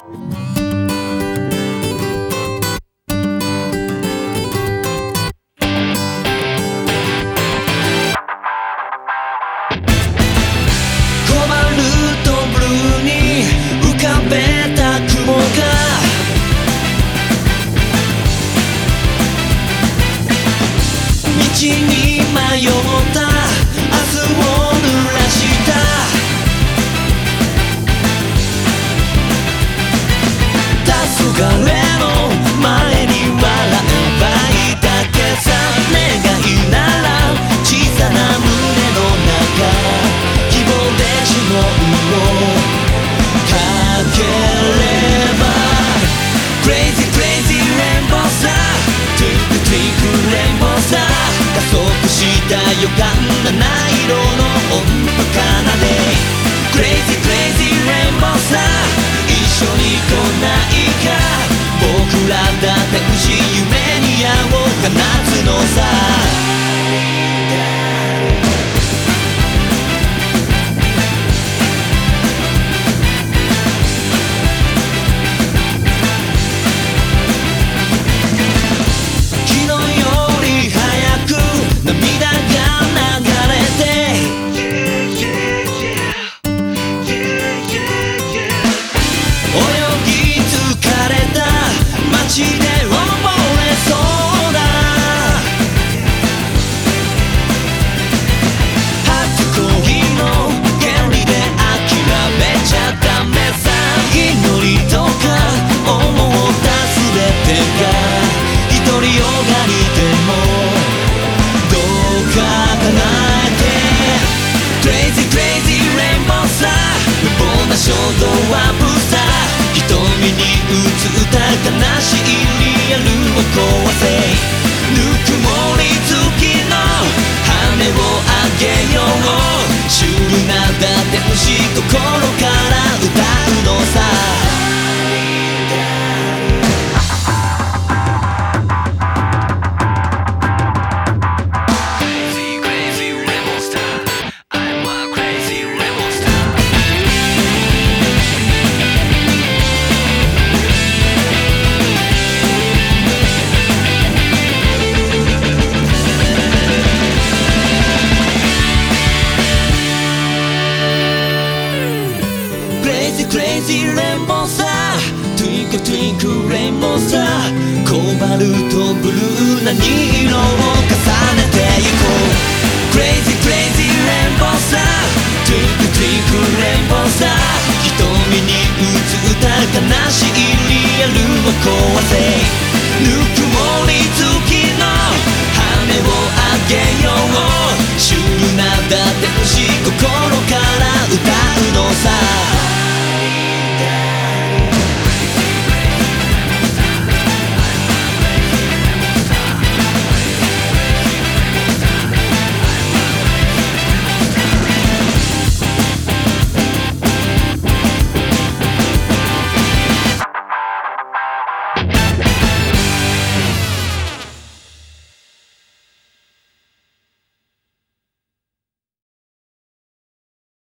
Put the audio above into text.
道に迷った明日を濡らした黄昏の前に笑えばいいだけさ願いなら小さな胸の中希望で呪文をかければ Crazy crazy rainbow さ Twinkle twinkle rainbow さ加速した予感七色の音符奏で Crazy crazy rainbow さ一緒に来ないか僕らだって星夢に矢を放つのさ街で溺れそうだ初恋の原理で諦めちゃダメさ祈りとか思った全てが独りよがりでもどうか叶えて Crazy crazy rainbow さ無謀な衝動はブさ瞳に映った悲しいリアルを壊せぬくもり付きの羽をあげようシュールなだって星心から歌うのさCrazy rainbow さ Twinkle twinkle rainbow さコバルトブルーな2色を重ねていこう Crazy crazy rainbow さ Twinkle twinkle rainbow さ瞳に映った悲しいリアルを壊せぬくもり付きの羽をあげようシュールな